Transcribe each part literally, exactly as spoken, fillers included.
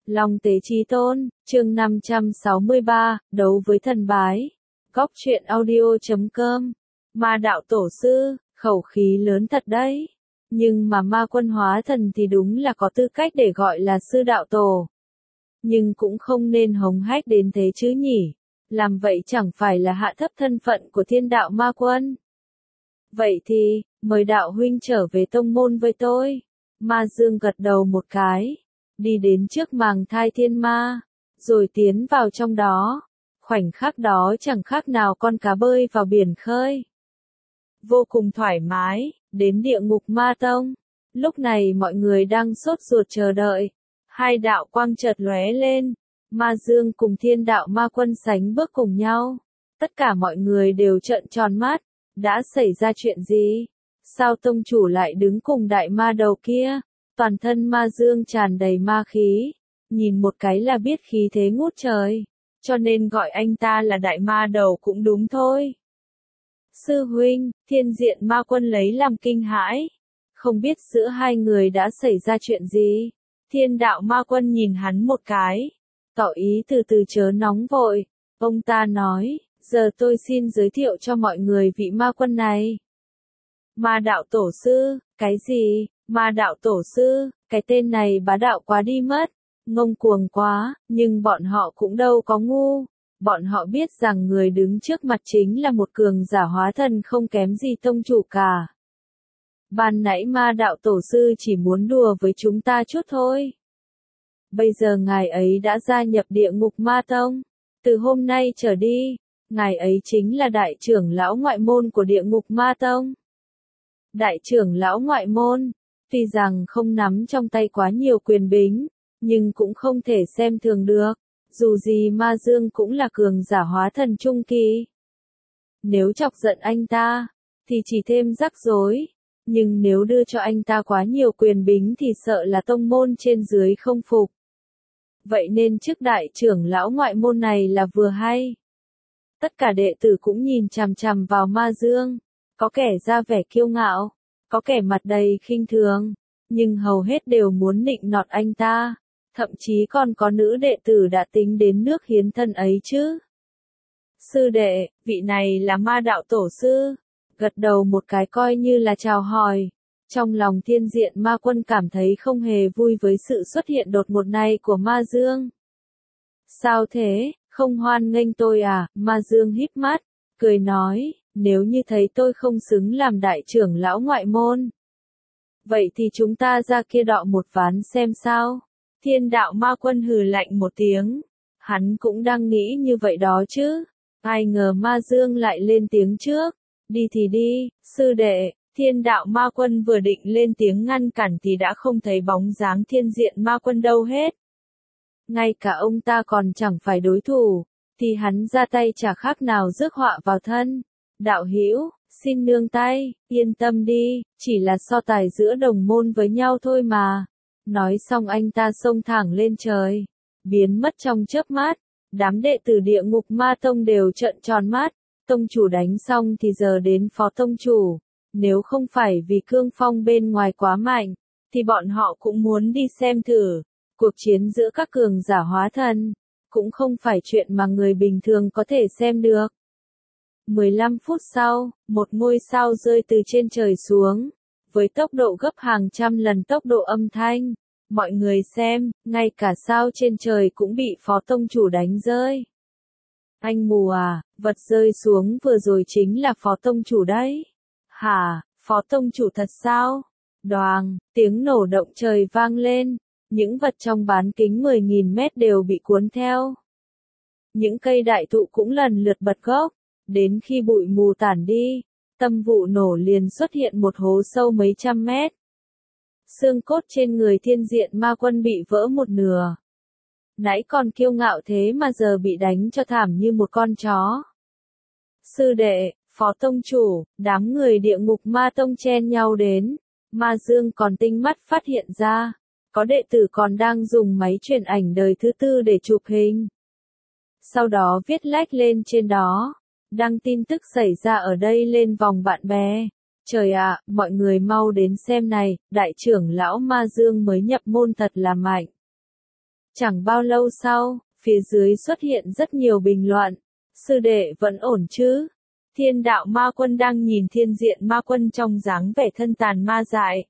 Long Tế Chí Tôn, chương năm trăm sáu mươi ba, đấu với thần bái. Góc truyện audio chấm com. Ma đạo tổ sư, khẩu khí lớn thật đấy. Nhưng mà ma quân hóa thần thì đúng là có tư cách để gọi là sư đạo tổ. Nhưng cũng không nên hống hách đến thế chứ nhỉ. Làm vậy chẳng phải là hạ thấp thân phận của thiên đạo ma quân. Vậy thì, mời đạo huynh trở về tông môn với tôi. Ma Dương gật đầu một cái. Đi đến trước màng thai thiên ma, rồi tiến vào trong đó. Khoảnh khắc đó chẳng khác nào con cá bơi vào biển khơi. Vô cùng thoải mái, đến địa ngục ma tông. Lúc này mọi người đang sốt ruột chờ đợi. Hai đạo quang chợt lóe lên. Ma Dương cùng thiên đạo ma quân sánh bước cùng nhau. Tất cả mọi người đều trợn tròn mắt. Đã xảy ra chuyện gì? Sao tông chủ lại đứng cùng đại ma đầu kia? Toàn thân ma Dương tràn đầy ma khí. Nhìn một cái là biết khí thế ngút trời. Cho nên gọi anh ta là đại ma đầu cũng đúng thôi. Sư huynh, thiên diện ma quân lấy làm kinh hãi. Không biết giữa hai người đã xảy ra chuyện gì. Thiên đạo ma quân nhìn hắn một cái. Tỏ ý từ từ chớ nóng vội. Ông ta nói, giờ tôi xin giới thiệu cho mọi người vị ma quân này. Ma đạo tổ sư, cái gì? Ma đạo tổ sư, cái tên này bá đạo quá đi mất. Ngông cuồng quá, nhưng bọn họ cũng đâu có ngu. Bọn họ biết rằng người đứng trước mặt chính là một cường giả hóa thần không kém gì tông chủ cả. Ban nãy ma đạo tổ sư chỉ muốn đùa với chúng ta chút thôi. Bây giờ ngài ấy đã gia nhập địa ngục ma tông. Từ hôm nay trở đi, ngài ấy chính là đại trưởng lão ngoại môn của địa ngục ma tông. Đại trưởng lão ngoại môn, tuy rằng không nắm trong tay quá nhiều quyền bính, nhưng cũng không thể xem thường được. Dù gì Ma Dương cũng là cường giả hóa thần trung kỳ. Nếu chọc giận anh ta, thì chỉ thêm rắc rối. Nhưng nếu đưa cho anh ta quá nhiều quyền bính thì sợ là tông môn trên dưới không phục. Vậy nên chức đại trưởng lão ngoại môn này là vừa hay. Tất cả đệ tử cũng nhìn chằm chằm vào Ma Dương. Có kẻ ra vẻ kiêu ngạo, có kẻ mặt đầy khinh thường, nhưng hầu hết đều muốn nịnh nọt anh ta. Thậm chí còn có nữ đệ tử đã tính đến nước hiến thân ấy chứ. Sư đệ, vị này là ma đạo tổ sư. Gật đầu một cái coi như là chào hỏi. Trong lòng thiên diện ma quân cảm thấy không hề vui với sự xuất hiện đột ngột này của Ma Dương. Sao thế, không hoan nghênh tôi à? Ma Dương híp mắt, cười nói, nếu như thấy tôi không xứng làm đại trưởng lão ngoại môn. Vậy thì chúng ta ra kia đọ một ván xem sao. Thiên đạo ma quân hừ lạnh một tiếng. Hắn cũng đang nghĩ như vậy đó chứ. Ai ngờ Ma Dương lại lên tiếng trước. Đi thì đi, sư đệ. Thiên đạo ma quân vừa định lên tiếng ngăn cản thì đã không thấy bóng dáng thiên diện ma quân đâu hết. Ngay cả ông ta còn chẳng phải đối thủ. Thì hắn ra tay chả khác nào rước họa vào thân. Đạo hữu, xin nương tay, yên tâm đi, chỉ là so tài giữa đồng môn với nhau thôi mà. Nói xong anh ta xông thẳng lên trời, biến mất trong chớp mắt. Đám đệ tử địa ngục ma tông đều trợn tròn mắt. Tông chủ đánh xong thì giờ đến phó tông chủ. Nếu không phải vì cương phong bên ngoài quá mạnh, thì bọn họ cũng muốn đi xem thử. Cuộc chiến giữa các cường giả hóa thần, cũng không phải chuyện mà người bình thường có thể xem được. mười lăm phút sau, một ngôi sao rơi từ trên trời xuống. Với tốc độ gấp hàng trăm lần tốc độ âm thanh. Mọi người xem, ngay cả sao trên trời cũng bị phó tông chủ đánh rơi. Anh mù à, vật rơi xuống vừa rồi chính là phó tông chủ đấy. Hả, phó tông chủ thật sao? Đoàng, tiếng nổ động trời vang lên. Những vật trong bán kính mười nghìn mét đều bị cuốn theo. Những cây đại thụ cũng lần lượt bật gốc. Đến khi bụi mù tản đi, tâm vụ nổ liền xuất hiện một hố sâu mấy trăm mét. Xương cốt trên người thiên diện ma quân bị vỡ một nửa. Nãy còn kiêu ngạo thế mà giờ bị đánh cho thảm như một con chó. Sư đệ, phó tông chủ, đám người địa ngục ma tông chen nhau đến. Ma Dương còn tinh mắt phát hiện ra. Có đệ tử còn đang dùng máy truyền ảnh đời thứ tư để chụp hình. Sau đó viết lách lên trên đó. Đăng tin tức xảy ra ở đây lên vòng bạn bè. Trời ạ, mọi người mau đến xem này, đại trưởng lão Ma Dương mới nhập môn thật là mạnh. Chẳng bao lâu sau, phía dưới xuất hiện rất nhiều bình luận. Sư đệ vẫn ổn chứ? Thiên đạo ma quân đang nhìn thiên diện ma quân trong dáng vẻ thân tàn ma dại.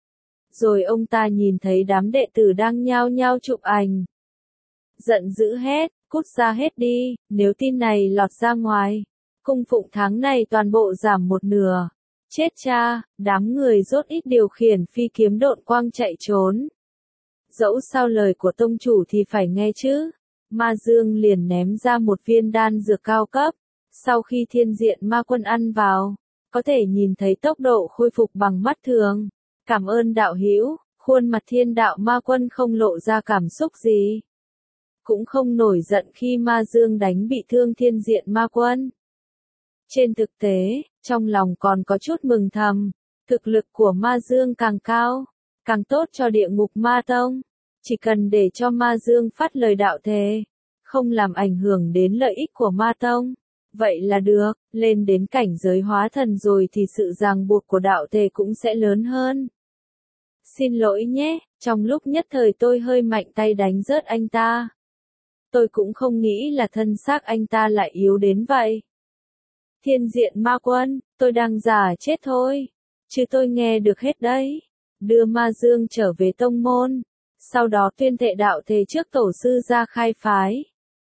Rồi ông ta nhìn thấy đám đệ tử đang nhao nhao chụp ảnh. Giận dữ hét, cút ra hết đi, nếu tin này lọt ra ngoài. Cung phụng tháng này toàn bộ giảm một nửa. Chết cha, đám người rốt ít điều khiển phi kiếm độn quang chạy trốn. Dẫu sao lời của tông chủ thì phải nghe chứ. Ma Dương liền ném ra một viên đan dược cao cấp. Sau khi thiên diện ma quân ăn vào, có thể nhìn thấy tốc độ khôi phục bằng mắt thường. Cảm ơn đạo hữu, khuôn mặt thiên đạo ma quân không lộ ra cảm xúc gì. Cũng không nổi giận khi Ma Dương đánh bị thương thiên diện ma quân. Trên thực tế, trong lòng còn có chút mừng thầm, thực lực của Ma Dương càng cao, càng tốt cho địa ngục ma tông. Chỉ cần để cho Ma Dương phát lời đạo thề, không làm ảnh hưởng đến lợi ích của ma tông. Vậy là được, lên đến cảnh giới hóa thần rồi thì sự ràng buộc của đạo thề cũng sẽ lớn hơn. Xin lỗi nhé, trong lúc nhất thời tôi hơi mạnh tay đánh rớt anh ta. Tôi cũng không nghĩ là thân xác anh ta lại yếu đến vậy. Thiên diện ma quân, tôi đang giả chết thôi. Chứ tôi nghe được hết đấy. Đưa Ma Dương trở về tông môn. Sau đó tuyên thệ đạo thề trước tổ sư ra khai phái.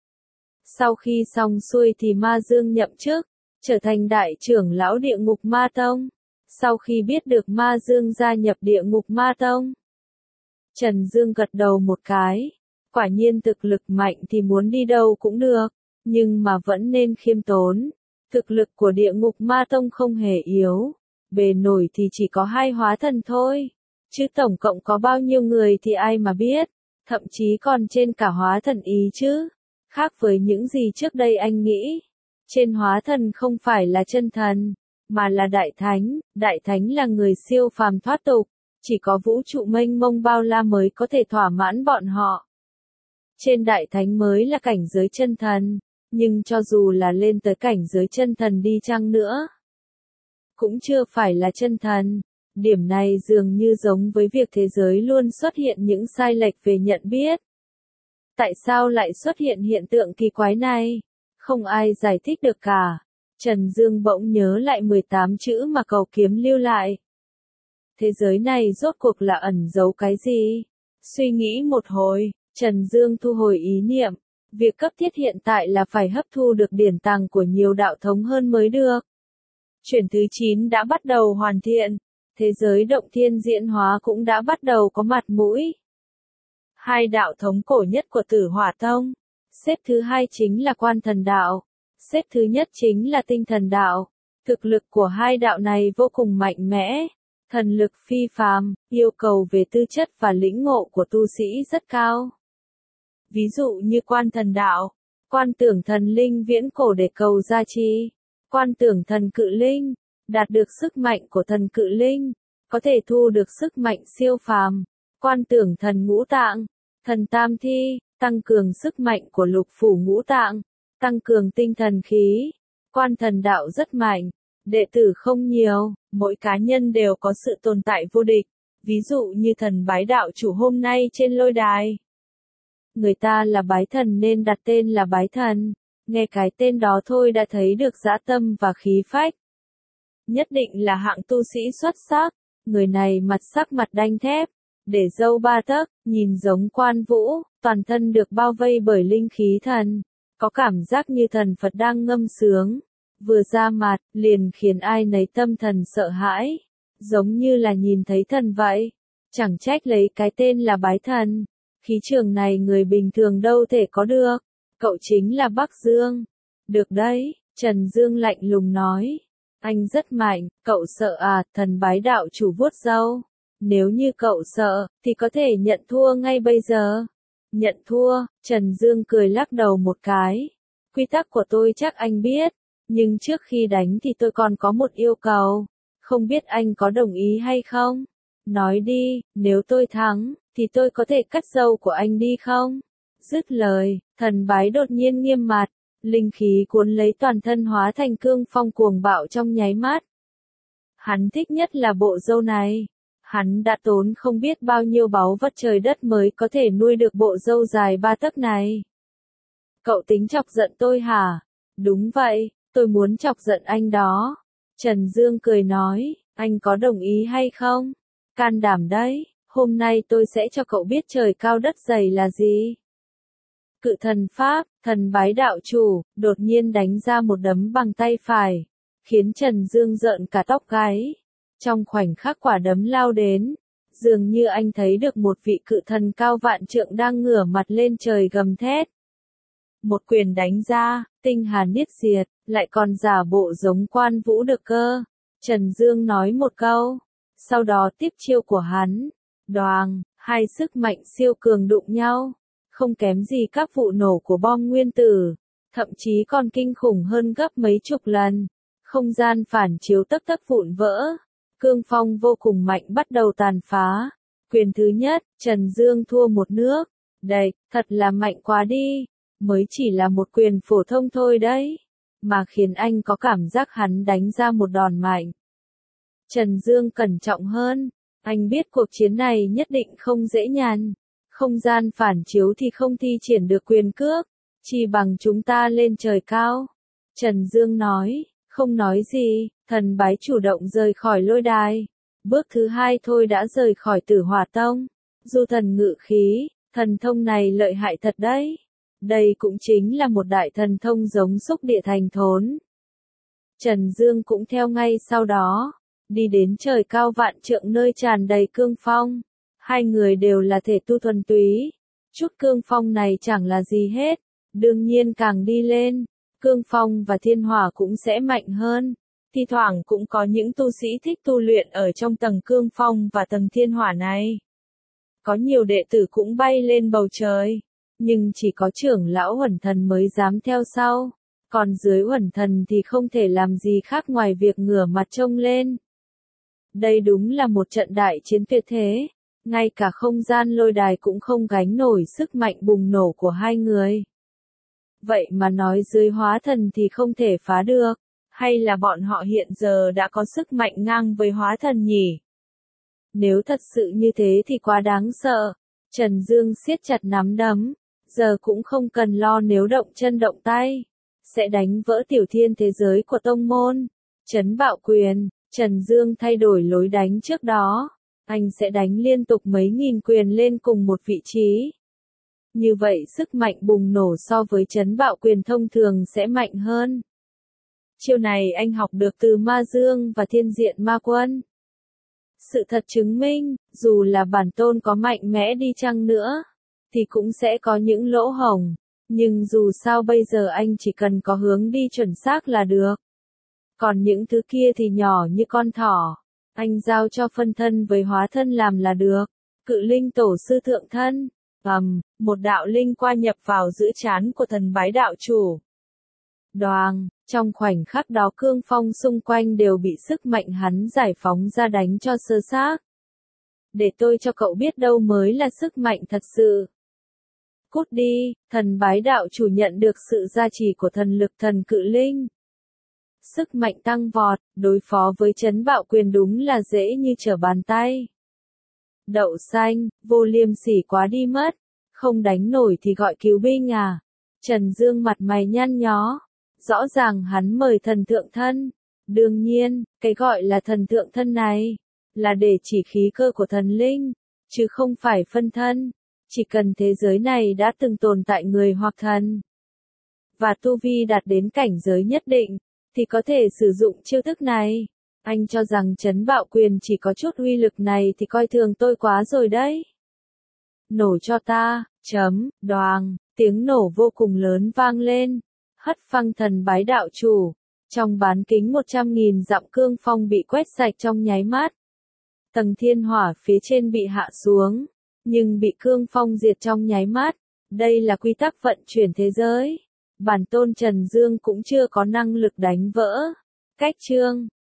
Sau khi xong xuôi thì Ma Dương nhậm chức, trở thành đại trưởng lão địa ngục ma tông. Sau khi biết được Ma Dương gia nhập địa ngục ma tông, Trần Dương gật đầu một cái. Quả nhiên thực lực mạnh thì muốn đi đâu cũng được, nhưng mà vẫn nên khiêm tốn. Thực lực của địa ngục ma tông không hề yếu, bề nổi thì chỉ có hai hóa thần thôi. Chứ tổng cộng có bao nhiêu người thì ai mà biết, thậm chí còn trên cả hóa thần ý chứ. Khác với những gì trước đây anh nghĩ, trên hóa thần không phải là chân thần, mà là đại thánh. Đại thánh là người siêu phàm thoát tục, chỉ có vũ trụ mênh mông bao la mới có thể thỏa mãn bọn họ. Trên đại thánh mới là cảnh giới chân thần, nhưng cho dù là lên tới cảnh giới chân thần đi chăng nữa, cũng chưa phải là chân thần. Điểm này dường như giống với việc thế giới luôn xuất hiện những sai lệch về nhận biết. Tại sao lại xuất hiện hiện tượng kỳ quái này? Không ai giải thích được cả. Trần Dương bỗng nhớ lại mười tám chữ mà Cầu Kiếm lưu lại. Thế giới này rốt cuộc là ẩn giấu cái gì? Suy nghĩ một hồi, Trần Dương thu hồi ý niệm. Việc cấp thiết hiện tại là phải hấp thu được điển tàng của nhiều đạo thống hơn mới được. Chuyển thứ chín đã bắt đầu hoàn thiện. Thế giới động thiên diễn hóa cũng đã bắt đầu có mặt mũi. Hai đạo thống cổ nhất của Tử Hỏa Tông. Xếp thứ hai chính là Quan Thần Đạo. Xếp thứ nhất chính là Tinh Thần Đạo. Thực lực của hai đạo này vô cùng mạnh mẽ. Thần lực phi phàm, yêu cầu về tư chất và lĩnh ngộ của tu sĩ rất cao. Ví dụ như Quan Thần Đạo, Quan Tưởng Thần Linh viễn cổ để cầu gia trì. Quan Tưởng Thần Cự Linh, đạt được sức mạnh của thần cự linh, có thể thu được sức mạnh siêu phàm. Quan Tưởng Thần Ngũ Tạng, Thần Tam Thi, tăng cường sức mạnh của lục phủ ngũ tạng, tăng cường tinh thần khí. Quan Thần Đạo rất mạnh, đệ tử không nhiều, mỗi cá nhân đều có sự tồn tại vô địch, ví dụ như thần Bái Đạo chủ hôm nay trên lôi đài. Người ta là bái thần nên đặt tên là bái thần, nghe cái tên đó thôi đã thấy được dã tâm và khí phách. Nhất định là hạng tu sĩ xuất sắc, người này mặt sắc mặt đanh thép, để râu ba tấc, nhìn giống Quan Vũ, toàn thân được bao vây bởi linh khí thần, có cảm giác như thần Phật đang ngâm sướng, vừa ra mặt, liền khiến ai nấy tâm thần sợ hãi, giống như là nhìn thấy thần vậy. Chẳng trách lấy cái tên là bái thần, khí trường này người bình thường đâu thể có được. Cậu chính là Bắc Dương. Được đấy, Trần Dương lạnh lùng nói. Anh rất mạnh, cậu sợ à? Thần Bái Đạo chủ vuốt râu. Nếu như cậu sợ, thì có thể nhận thua ngay bây giờ. Nhận thua, Trần Dương cười lắc đầu một cái. Quy tắc của tôi chắc anh biết, nhưng trước khi đánh thì tôi còn có một yêu cầu. Không biết anh có đồng ý hay không? Nói đi, nếu tôi thắng, thì tôi có thể cắt râu của anh đi không? Dứt lời, Thần Bái đột nhiên nghiêm mặt, linh khí cuốn lấy toàn thân hóa thành cương phong cuồng bạo trong nháy mắt. Hắn thích nhất là bộ râu này. Hắn đã tốn không biết bao nhiêu báu vật trời đất mới có thể nuôi được bộ râu dài ba tấc này. Cậu tính chọc giận tôi hả? Đúng vậy, tôi muốn chọc giận anh đó. Trần Dương cười nói, anh có đồng ý hay không? Can đảm đấy, hôm nay tôi sẽ cho cậu biết trời cao đất dày là gì. Cự thần Pháp, thần bái đạo chủ, đột nhiên đánh ra một đấm bằng tay phải, khiến Trần Dương rợn cả tóc gáy. Trong khoảnh khắc quả đấm lao đến, dường như anh thấy được một vị cự thần cao vạn trượng đang ngửa mặt lên trời gầm thét. Một quyền đánh ra, tinh hà niết diệt, lại còn giả bộ giống Quan Vũ được cơ. Trần Dương nói một câu, sau đó tiếp chiêu của hắn. Đoàng, hai sức mạnh siêu cường đụng nhau, không kém gì các vụ nổ của bom nguyên tử, thậm chí còn kinh khủng hơn gấp mấy chục lần. Không gian phản chiếu tấp tấp vụn vỡ, cương phong vô cùng mạnh bắt đầu tàn phá. Quyền thứ nhất, Trần Dương thua một nước. Đây, thật là mạnh quá đi, mới chỉ là một quyền phổ thông thôi đấy, mà khiến anh có cảm giác hắn đánh ra một đòn mạnh. Trần Dương cẩn trọng hơn, anh biết cuộc chiến này nhất định không dễ nhằn. Không gian phản chiếu thì không thi triển được quyền cước, chỉ bằng chúng ta lên trời cao. Trần Dương nói, không nói gì, thần bái chủ động rời khỏi lôi đài. Bước thứ hai thôi đã rời khỏi Tử Hỏa Tông. Du thần ngự khí, thần thông này lợi hại thật đấy. Đây cũng chính là một đại thần thông giống xúc địa thành thốn. Trần Dương cũng theo ngay sau đó, đi đến trời cao vạn trượng nơi tràn đầy cương phong. Hai người đều là thể tu thuần túy. Chút cương phong này chẳng là gì hết. Đương nhiên càng đi lên, cương phong và thiên hỏa cũng sẽ mạnh hơn. Thi thoảng cũng có những tu sĩ thích tu luyện ở trong tầng cương phong và tầng thiên hỏa này. Có nhiều đệ tử cũng bay lên bầu trời, nhưng chỉ có trưởng lão Huẩn Thần mới dám theo sau. Còn dưới Huẩn Thần thì không thể làm gì khác ngoài việc ngửa mặt trông lên. Đây đúng là một trận đại chiến tuyệt thế. Ngay cả không gian lôi đài cũng không gánh nổi sức mạnh bùng nổ của hai người. Vậy mà nói dưới hóa thần thì không thể phá được, hay là bọn họ hiện giờ đã có sức mạnh ngang với hóa thần nhỉ? Nếu thật sự như thế thì quá đáng sợ. Trần Dương siết chặt nắm đấm, giờ cũng không cần lo nếu động chân động tay, sẽ đánh vỡ tiểu thiên thế giới của tông môn. Trấn bạo quyền, Trần Dương thay đổi lối đánh trước đó. Anh sẽ đánh liên tục mấy nghìn quyền lên cùng một vị trí. Như vậy sức mạnh bùng nổ so với trấn bạo quyền thông thường sẽ mạnh hơn. Chiêu này anh học được từ Ma Dương và Thiên Diện Ma Quân. Sự thật chứng minh, dù là bản tôn có mạnh mẽ đi chăng nữa, thì cũng sẽ có những lỗ hổng. Nhưng dù sao bây giờ anh chỉ cần có hướng đi chuẩn xác là được. Còn những thứ kia thì nhỏ như con thỏ. Anh giao cho phân thân với hóa thân làm là được. Cự linh tổ sư thượng thân. Ầm, một đạo linh qua nhập vào giữa trán của thần bái đạo chủ. Đoàng, trong khoảnh khắc đó cương phong xung quanh đều bị sức mạnh hắn giải phóng ra đánh cho sơ xác. Để tôi cho cậu biết đâu mới là sức mạnh thật sự. Cút đi, thần bái đạo chủ nhận được sự gia trì của thần lực thần cự linh. Sức mạnh tăng vọt, đối phó với trấn bạo quyền đúng là dễ như trở bàn tay. Đậu xanh, vô liêm sỉ quá đi mất. Không đánh nổi thì gọi cứu binh à? Trần Dương mặt mày nhăn nhó. Rõ ràng hắn mời thần thượng thân. Đương nhiên, cái gọi là thần thượng thân này, là để chỉ khí cơ của thần linh, chứ không phải phân thân. Chỉ cần thế giới này đã từng tồn tại người hoặc thần, và tu vi đạt đến cảnh giới nhất định, thì có thể sử dụng chiêu thức này. Anh cho rằng trấn bạo quyền chỉ có chút uy lực này thì coi thường tôi quá rồi đấy. Nổ cho ta, chấm, đoàng, tiếng nổ vô cùng lớn vang lên. Hất phăng thần bái đạo chủ. Trong bán kính một trăm nghìn dặm cương phong bị quét sạch trong nháy mắt. Tầng thiên hỏa phía trên bị hạ xuống, nhưng bị cương phong diệt trong nháy mắt. Đây là quy tắc vận chuyển thế giới. Bản tôn Trần Dương cũng chưa có năng lực đánh vỡ. Cách chương